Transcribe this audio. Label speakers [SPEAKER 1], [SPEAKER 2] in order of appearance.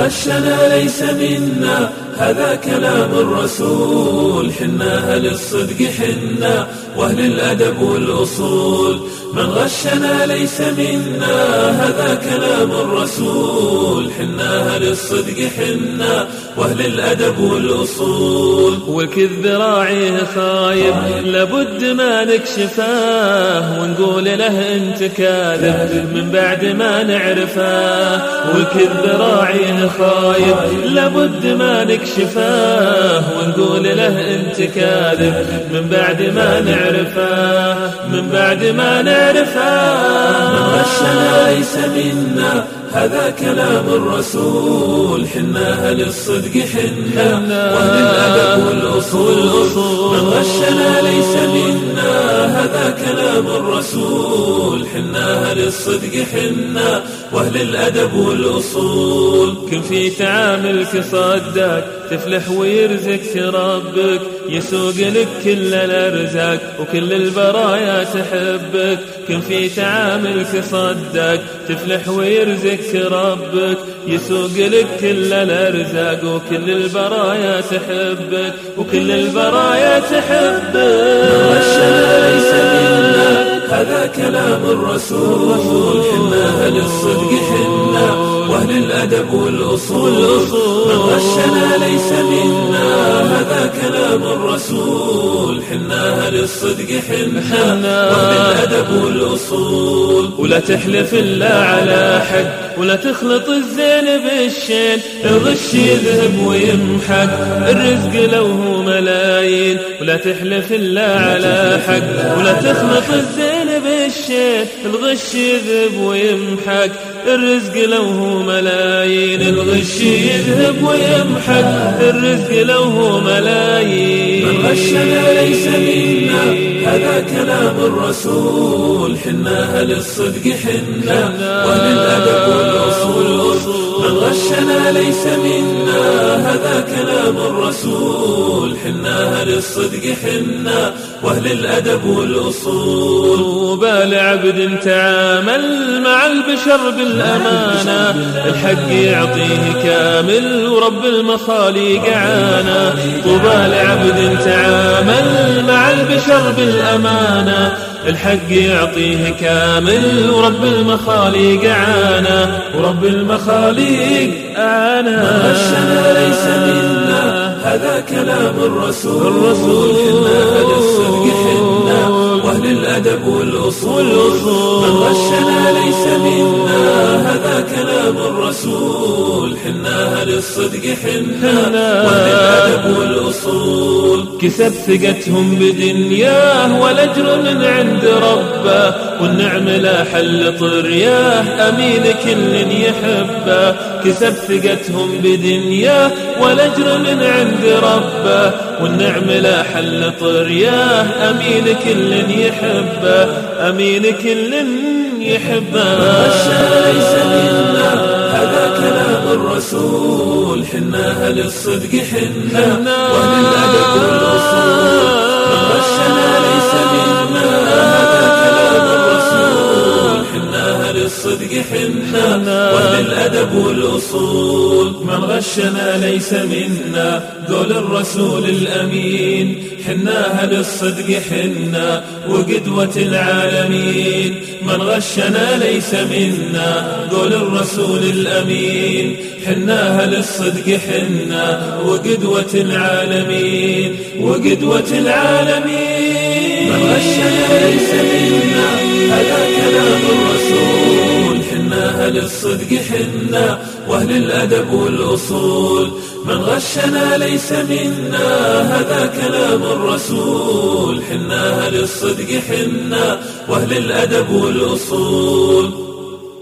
[SPEAKER 1] غشنا ليس منا هذا كلام الرسول. حنا أهل الصدق حنا وأهل الأدب والأصول. من غشنا ليس منا هذا كلام الرسول. حنا أهل الصدق حنا وأهل الأدب والأصول.
[SPEAKER 2] والكذب راعيه خايب لابد ما نكشفاه ونقول له انت كاذب من بعد ما نعرفاه. والكذب راعيه خايب لابد ما نكشفاه ونقول له انت كاذب من بعد ما نعرفاه. من بعد ما نعرفاه.
[SPEAKER 1] من غشنا ليس منا هذا كلام الرسول. حنا أهل الصدق حنا وأهل الأدب والأصول. من غشنا ليس منا هذا كلام الرسول. حنا أهل الصدق حنا وأهل الأدب والأصول.
[SPEAKER 2] كن في تعاملك صدق تفلح ويرزقك ربك. يسوق لك كل الأرزاق وكل البرايا تحبك. كن في تعاملك صدق تفلح ويرزقك ربك. يسوق لك كل الأرزاق وكل البرايا تحبك وكل البرايا تحبك.
[SPEAKER 1] من غشنا ليس منا هذا كلام الرسول. حنا أهل الصدق حنا وأهل الأدب والأصول. من غشنا ليس منا هذا كلام الرسول. حنا أهل الصدق حنا وأهل الأدب والأصول.
[SPEAKER 2] ولا تحلف إلا على حق ولا تخلط الزين بالشين. الغش يذهب ويمحق الرزق لو هو ملايين. ولا تحلف إلا على حق ولا تخلط الزين بالشين. الغش يذهب ويمحق الرزق لو هو ملايين. الغش يذهب ويمحق الرزق لو هو ملايين.
[SPEAKER 1] من غشنا ليس منا هذا كلام الرسول. حنا أهل الصدق حنا وأهل الأدب والأصول. من غشنا ليس منا هذا كلام الرسول. حنا أهل الصدق حنا وأهل الأدب والأصول.
[SPEAKER 2] طوبى لعبد تعامل مع البشر بالأمانة. الحق يعطيه كامل ورب المخاليق عانا. طوبى لعبد تعامل مع البشر بالأمانة. الحق يعطيه كامل ورب المخاليق عانا. ورب المخاليق عانا.
[SPEAKER 1] من غشنا ليس منا هذا كلام الرسول. حنا أهل الصدق حنا وأهل الأدب والأصول. من غشنا ليس منا هذا كلام الرسول. حنا أهل الصدق حنا وأهل الأدب والأصول.
[SPEAKER 2] كسب ثقتهم بدنياه والأجر من عند ربه. والنعم لا حل طرياه أمين كل يحبه. كسب ثقتهم بدنياه والأجر من عند ربه. والنعم لا حل طرياه أمين كل يحبه. أمين كل يحبه.
[SPEAKER 1] من غشنا ليس منا هذا كلام الرسول. حنا أهل الصدق حنا وأهل الأدب والأصول. من غشنا ليس منا هذا كلام الرسول. حنا أهل الصدق حنا وأهل الأدب والأصول. من غشنا ليس منا قول الرسول الأمين. حنا أهل الصدق حنا وقدوة العالمين. من غشنا ليس منا قول الرسول الأمين. حنا أهل الصدق حنا وقدوة العالمين. وقدوة العالمين. من غشنا ليس منا هذا كلام الرسول. حنا أهل الصدق حنا وأهل الأدب والأصول. من غشنا ليس منا هذا كلام الرسول. حنا أهل الصدق حنا وأهل الأدب والأصول.